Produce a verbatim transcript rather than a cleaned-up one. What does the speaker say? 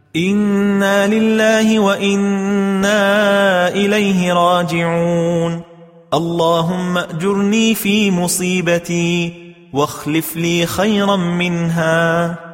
إنا لله وإنا إليه راجعون. اللهم أجرني في مصيبتي واخلف لي خيرا منها.